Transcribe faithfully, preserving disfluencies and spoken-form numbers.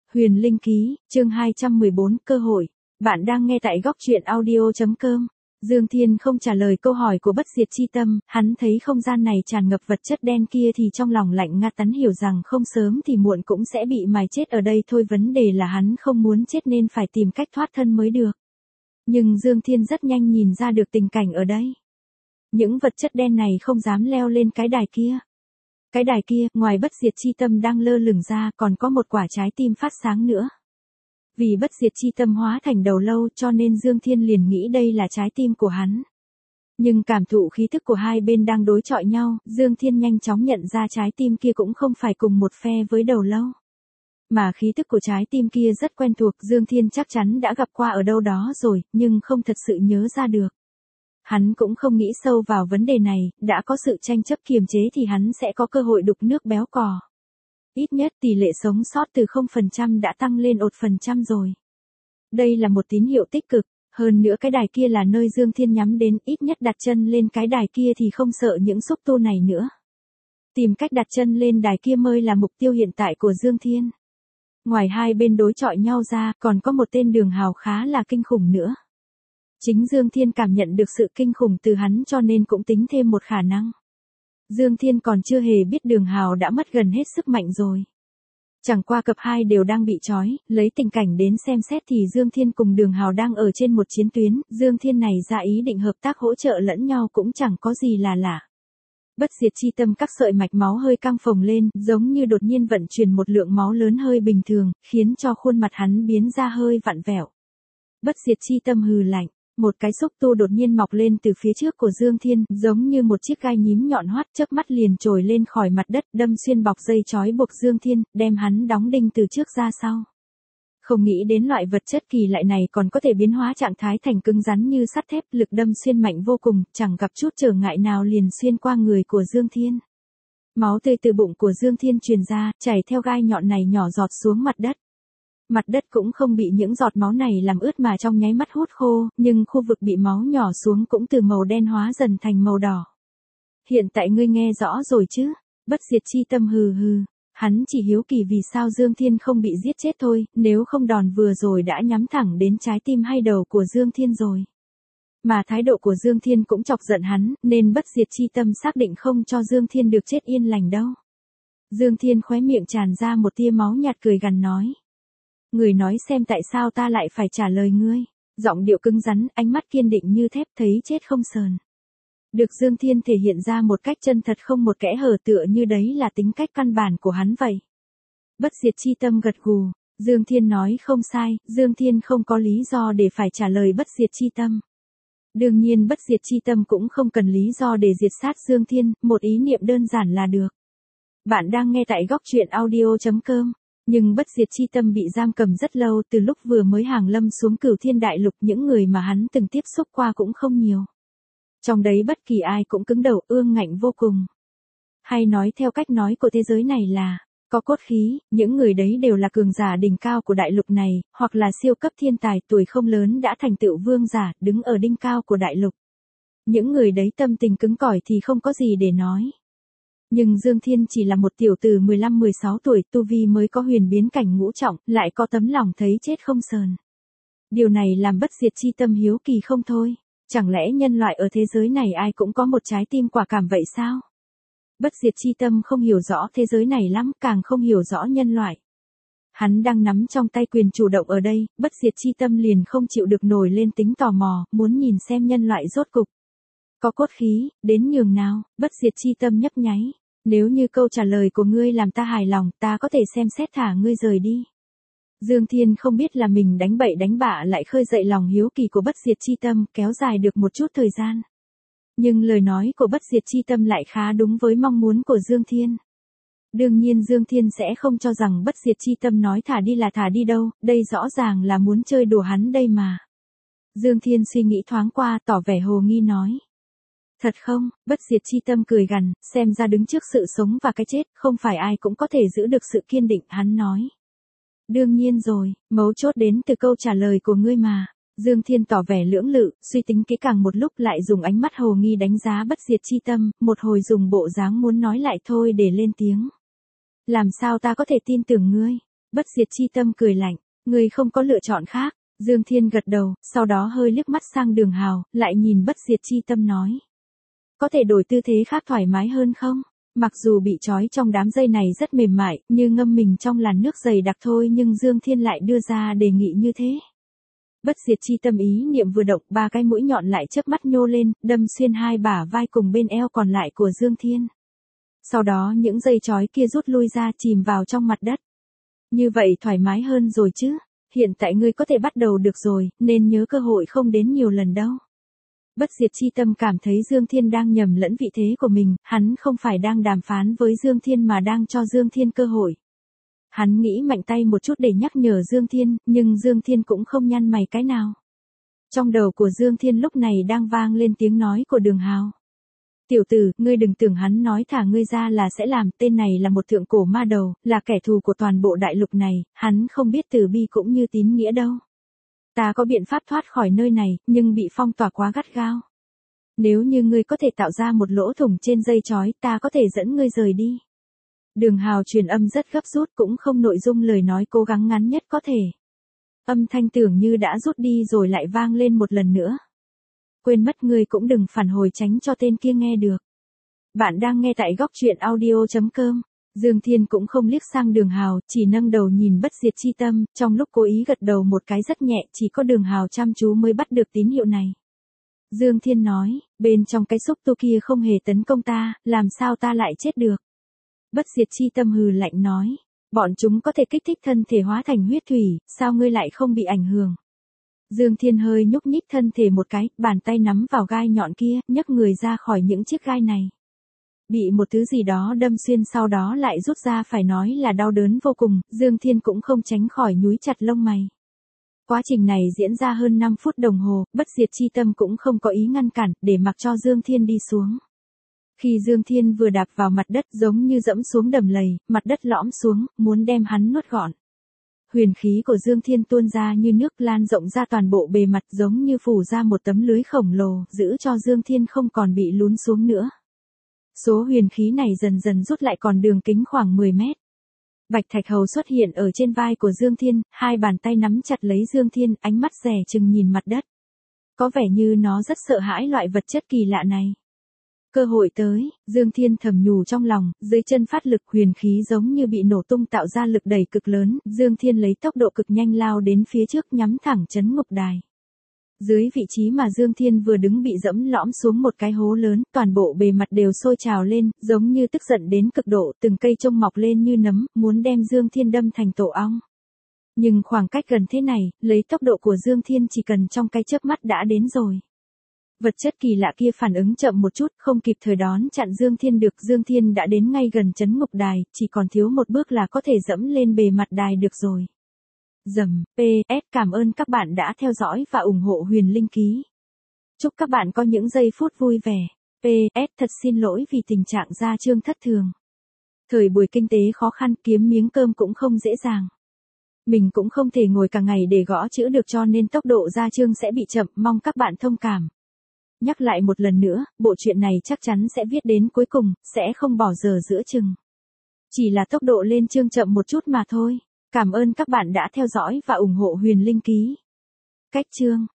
Huyền Linh Ký, chương hai trăm mười bốn, cơ hội. Bạn đang nghe tại góc truyện audio.com. Dương Thiên không trả lời câu hỏi của Bất Diệt Chi Tâm, hắn thấy không gian này tràn ngập vật chất đen kia thì trong lòng lạnh ngắt, hắn hiểu rằng không sớm thì muộn cũng sẽ bị mài chết ở đây thôi, vấn đề là hắn không muốn chết nên phải tìm cách thoát thân mới được. Nhưng Dương Thiên rất nhanh nhìn ra được tình cảnh ở đây. Những vật chất đen này không dám leo lên cái đài kia. Cái đài kia, ngoài Bất Diệt Chi Tâm đang lơ lửng ra, còn có một quả trái tim phát sáng nữa. Vì Bất Diệt Chi Tâm hóa thành đầu lâu cho nên Dương Thiên liền nghĩ đây là trái tim của hắn. Nhưng cảm thụ khí thức của hai bên đang đối chọi nhau, Dương Thiên nhanh chóng nhận ra trái tim kia cũng không phải cùng một phe với đầu lâu. Mà khí thức của trái tim kia rất quen thuộc, Dương Thiên chắc chắn đã gặp qua ở đâu đó rồi, nhưng không thật sự nhớ ra được. Hắn cũng không nghĩ sâu vào vấn đề này, đã có sự tranh chấp kiềm chế thì hắn sẽ có cơ hội đục nước béo cò. Ít nhất tỷ lệ sống sót từ không phần trăm đã tăng lên một phần trăm rồi. Đây là một tín hiệu tích cực, hơn nữa cái đài kia là nơi Dương Thiên nhắm đến, ít nhất đặt chân lên cái đài kia thì không sợ những xúc tu này nữa. Tìm cách đặt chân lên đài kia mới là mục tiêu hiện tại của Dương Thiên. Ngoài hai bên đối chọi nhau ra, còn có một tên Đường Hào khá là kinh khủng nữa. Chính Dương Thiên cảm nhận được sự kinh khủng từ hắn cho nên cũng tính thêm một khả năng. Dương Thiên còn chưa hề biết Đường Hào đã mất gần hết sức mạnh rồi. Chẳng qua cặp hai đều đang bị trói, lấy tình cảnh đến xem xét thì Dương Thiên cùng Đường Hào đang ở trên một chiến tuyến, Dương Thiên này ra ý định hợp tác hỗ trợ lẫn nhau cũng chẳng có gì là lạ. Bất Diệt Chi Tâm các sợi mạch máu hơi căng phồng lên, giống như đột nhiên vận chuyển một lượng máu lớn hơi bình thường, khiến cho khuôn mặt hắn biến ra hơi vặn vẹo. Bất Diệt Chi Tâm hừ lạnh. Một cái xúc tu đột nhiên mọc lên từ phía trước của Dương Thiên, giống như một chiếc gai nhím nhọn hoắt, chớp mắt liền trồi lên khỏi mặt đất, đâm xuyên bọc dây trói buộc Dương Thiên, đem hắn đóng đinh từ trước ra sau. Không nghĩ đến loại vật chất kỳ lạ này còn có thể biến hóa trạng thái thành cứng rắn như sắt thép, lực đâm xuyên mạnh vô cùng, chẳng gặp chút trở ngại nào liền xuyên qua người của Dương Thiên. Máu tươi từ bụng của Dương Thiên truyền ra, chảy theo gai nhọn này nhỏ giọt xuống mặt đất. Mặt đất cũng không bị những giọt máu này làm ướt mà trong nháy mắt hút khô, nhưng khu vực bị máu nhỏ xuống cũng từ màu đen hóa dần thành màu đỏ. Hiện tại ngươi nghe rõ rồi chứ? Bất Diệt Chi Tâm hừ hừ, hắn chỉ hiếu kỳ vì sao Dương Thiên không bị giết chết thôi, nếu không đòn vừa rồi đã nhắm thẳng đến trái tim hay đầu của Dương Thiên rồi. Mà thái độ của Dương Thiên cũng chọc giận hắn, nên Bất Diệt Chi Tâm xác định không cho Dương Thiên được chết yên lành đâu. Dương Thiên khóe miệng tràn ra một tia máu nhạt cười gằn nói. Người nói xem tại sao ta lại phải trả lời ngươi. Giọng điệu cứng rắn, ánh mắt kiên định như thép, thấy chết không sờn. Được Dương Thiên thể hiện ra một cách chân thật không một kẽ hở, tựa như đấy là tính cách căn bản của hắn vậy. Bất Diệt Chi Tâm gật gù, Dương Thiên nói không sai, Dương Thiên không có lý do để phải trả lời Bất Diệt Chi Tâm. Đương nhiên Bất Diệt Chi Tâm cũng không cần lý do để diệt sát Dương Thiên, một ý niệm đơn giản là được. Bạn đang nghe tại góc truyện audio.com. Nhưng Bất Diệt Chi Tâm bị giam cầm rất lâu, từ lúc vừa mới hàng lâm xuống Cửu Thiên Đại Lục, những người mà hắn từng tiếp xúc qua cũng không nhiều. Trong đấy bất kỳ ai cũng cứng đầu, ương ngạnh vô cùng. Hay nói theo cách nói của thế giới này là, có cốt khí, những người đấy đều là cường giả đỉnh cao của đại lục này, hoặc là siêu cấp thiên tài tuổi không lớn đã thành tựu vương giả, đứng ở đỉnh cao của đại lục. Những người đấy tâm tình cứng cỏi thì không có gì để nói. Nhưng Dương Thiên chỉ là một tiểu tử mười lăm mười sáu tuổi, tu vi mới có huyền biến cảnh ngũ trọng, lại có tấm lòng thấy chết không sờn. Điều này làm Bất Diệt Chi Tâm hiếu kỳ không thôi. Chẳng lẽ nhân loại ở thế giới này ai cũng có một trái tim quả cảm vậy sao? Bất Diệt Chi Tâm không hiểu rõ thế giới này lắm, càng không hiểu rõ nhân loại. Hắn đang nắm trong tay quyền chủ động ở đây, Bất Diệt Chi Tâm liền không chịu được nổi lên tính tò mò, muốn nhìn xem nhân loại rốt cục. Có cốt khí, đến nhường nào? Bất Diệt Chi Tâm nhấp nháy. Nếu như câu trả lời của ngươi làm ta hài lòng, ta có thể xem xét thả ngươi rời đi. Dương Thiên không biết là mình đánh bậy đánh bạ lại khơi dậy lòng hiếu kỳ của Bất Diệt Chi Tâm, kéo dài được một chút thời gian. Nhưng lời nói của Bất Diệt Chi Tâm lại khá đúng với mong muốn của Dương Thiên. Đương nhiên Dương Thiên sẽ không cho rằng Bất Diệt Chi Tâm nói thả đi là thả đi đâu, đây rõ ràng là muốn chơi đùa hắn đây mà. Dương Thiên suy nghĩ thoáng qua, tỏ vẻ hồ nghi nói. Thật không? Bất Diệt Chi Tâm cười gằn, xem ra đứng trước sự sống và cái chết, không phải ai cũng có thể giữ được sự kiên định, hắn nói. Đương nhiên rồi, mấu chốt đến từ câu trả lời của ngươi mà. Dương Thiên tỏ vẻ lưỡng lự, suy tính kỹ càng một lúc lại dùng ánh mắt hồ nghi đánh giá Bất Diệt Chi Tâm, một hồi dùng bộ dáng muốn nói lại thôi để lên tiếng. Làm sao ta có thể tin tưởng ngươi? Bất diệt chi tâm cười lạnh, ngươi không có lựa chọn khác. Dương Thiên gật đầu, sau đó hơi liếc mắt sang Đường Hào, lại nhìn bất diệt chi tâm nói. Có thể đổi tư thế khác thoải mái hơn không? Mặc dù bị trói trong đám dây này rất mềm mại, như ngâm mình trong làn nước dày đặc thôi, nhưng Dương Thiên lại đưa ra đề nghị như thế. Bất diệt chi tâm ý niệm vừa động, ba cái mũi nhọn lại chớp mắt nhô lên, đâm xuyên hai bả vai cùng bên eo còn lại của Dương Thiên. Sau đó những dây trói kia rút lui ra, chìm vào trong mặt đất. Như vậy thoải mái hơn rồi chứ? Hiện tại ngươi có thể bắt đầu được rồi, nên nhớ cơ hội không đến nhiều lần đâu. Bất diệt chi tâm cảm thấy Dương Thiên đang nhầm lẫn vị thế của mình, hắn không phải đang đàm phán với Dương Thiên mà đang cho Dương Thiên cơ hội. Hắn nghĩ mạnh tay một chút để nhắc nhở Dương Thiên, nhưng Dương Thiên cũng không nhăn mày cái nào. Trong đầu của Dương Thiên lúc này đang vang lên tiếng nói của Đường Hào. Tiểu tử, ngươi đừng tưởng hắn nói thả ngươi ra là sẽ làm, tên này là một thượng cổ ma đầu, là kẻ thù của toàn bộ đại lục này, hắn không biết từ bi cũng như tín nghĩa đâu. Ta có biện pháp thoát khỏi nơi này, nhưng bị phong tỏa quá gắt gao. Nếu như ngươi có thể tạo ra một lỗ thủng trên dây chói, ta có thể dẫn ngươi rời đi. Đường Hào truyền âm rất gấp rút, cũng không nội dung lời nói, cố gắng ngắn nhất có thể. Âm thanh tưởng như đã rút đi rồi lại vang lên một lần nữa. Quên mất, ngươi cũng đừng phản hồi tránh cho tên kia nghe được. Bạn đang nghe tại góc truyện audio chấm com. Dương Thiên cũng không liếc sang Đường Hào, chỉ nâng đầu nhìn bất diệt chi tâm, trong lúc cố ý gật đầu một cái rất nhẹ, chỉ có Đường Hào chăm chú mới bắt được tín hiệu này. Dương Thiên nói, bên trong cái xúc tu kia không hề tấn công ta, làm sao ta lại chết được. Bất diệt chi tâm hừ lạnh nói, bọn chúng có thể kích thích thân thể hóa thành huyết thủy, sao ngươi lại không bị ảnh hưởng. Dương Thiên hơi nhúc nhích thân thể một cái, bàn tay nắm vào gai nhọn kia, nhấc người ra khỏi những chiếc gai này. Bị một thứ gì đó đâm xuyên sau đó lại rút ra, phải nói là đau đớn vô cùng, Dương Thiên cũng không tránh khỏi nhúi chặt lông mày. Quá trình này diễn ra hơn năm phút đồng hồ, bất diệt chi tâm cũng không có ý ngăn cản, để mặc cho Dương Thiên đi xuống. Khi Dương Thiên vừa đạp vào mặt đất giống như dẫm xuống đầm lầy, mặt đất lõm xuống, muốn đem hắn nuốt gọn. Huyền khí của Dương Thiên tuôn ra như nước, lan rộng ra toàn bộ bề mặt, giống như phủ ra một tấm lưới khổng lồ, giữ cho Dương Thiên không còn bị lún xuống nữa. Số huyền khí này dần dần rút lại còn đường kính khoảng mười mét. Bạch Thạch Hầu xuất hiện ở trên vai của Dương Thiên, hai bàn tay nắm chặt lấy Dương Thiên, ánh mắt dè chừng nhìn mặt đất. Có vẻ như nó rất sợ hãi loại vật chất kỳ lạ này. Cơ hội tới, Dương Thiên thầm nhủ trong lòng, dưới chân phát lực, huyền khí giống như bị nổ tung tạo ra lực đẩy cực lớn, Dương Thiên lấy tốc độ cực nhanh lao đến phía trước, nhắm thẳng trấn ngục đài. Dưới vị trí mà Dương Thiên vừa đứng bị dẫm lõm xuống một cái hố lớn, toàn bộ bề mặt đều sôi trào lên, giống như tức giận đến cực độ, từng cây trông mọc lên như nấm, muốn đem Dương Thiên đâm thành tổ ong. Nhưng khoảng cách gần thế này, lấy tốc độ của Dương Thiên chỉ cần trong cái chớp mắt đã đến rồi. Vật chất kỳ lạ kia phản ứng chậm một chút, không kịp thời đón chặn Dương Thiên được, Dương Thiên đã đến ngay gần trấn ngục đài, chỉ còn thiếu một bước là có thể dẫm lên bề mặt đài được rồi. Dầm, pê ét cảm ơn các bạn đã theo dõi và ủng hộ Huyền Linh Ký. Chúc các bạn có những giây phút vui vẻ. pê ét thật xin lỗi vì tình trạng gia chương thất thường. Thời buổi kinh tế khó khăn, kiếm miếng cơm cũng không dễ dàng. Mình cũng không thể ngồi cả ngày để gõ chữ được, cho nên tốc độ gia chương sẽ bị chậm, mong các bạn thông cảm. Nhắc lại một lần nữa, bộ truyện này chắc chắn sẽ viết đến cuối cùng, sẽ không bỏ dở giữa chừng. Chỉ là tốc độ lên chương chậm một chút mà thôi. Cảm ơn các bạn đã theo dõi và ủng hộ Huyền Linh Ký. Cách chương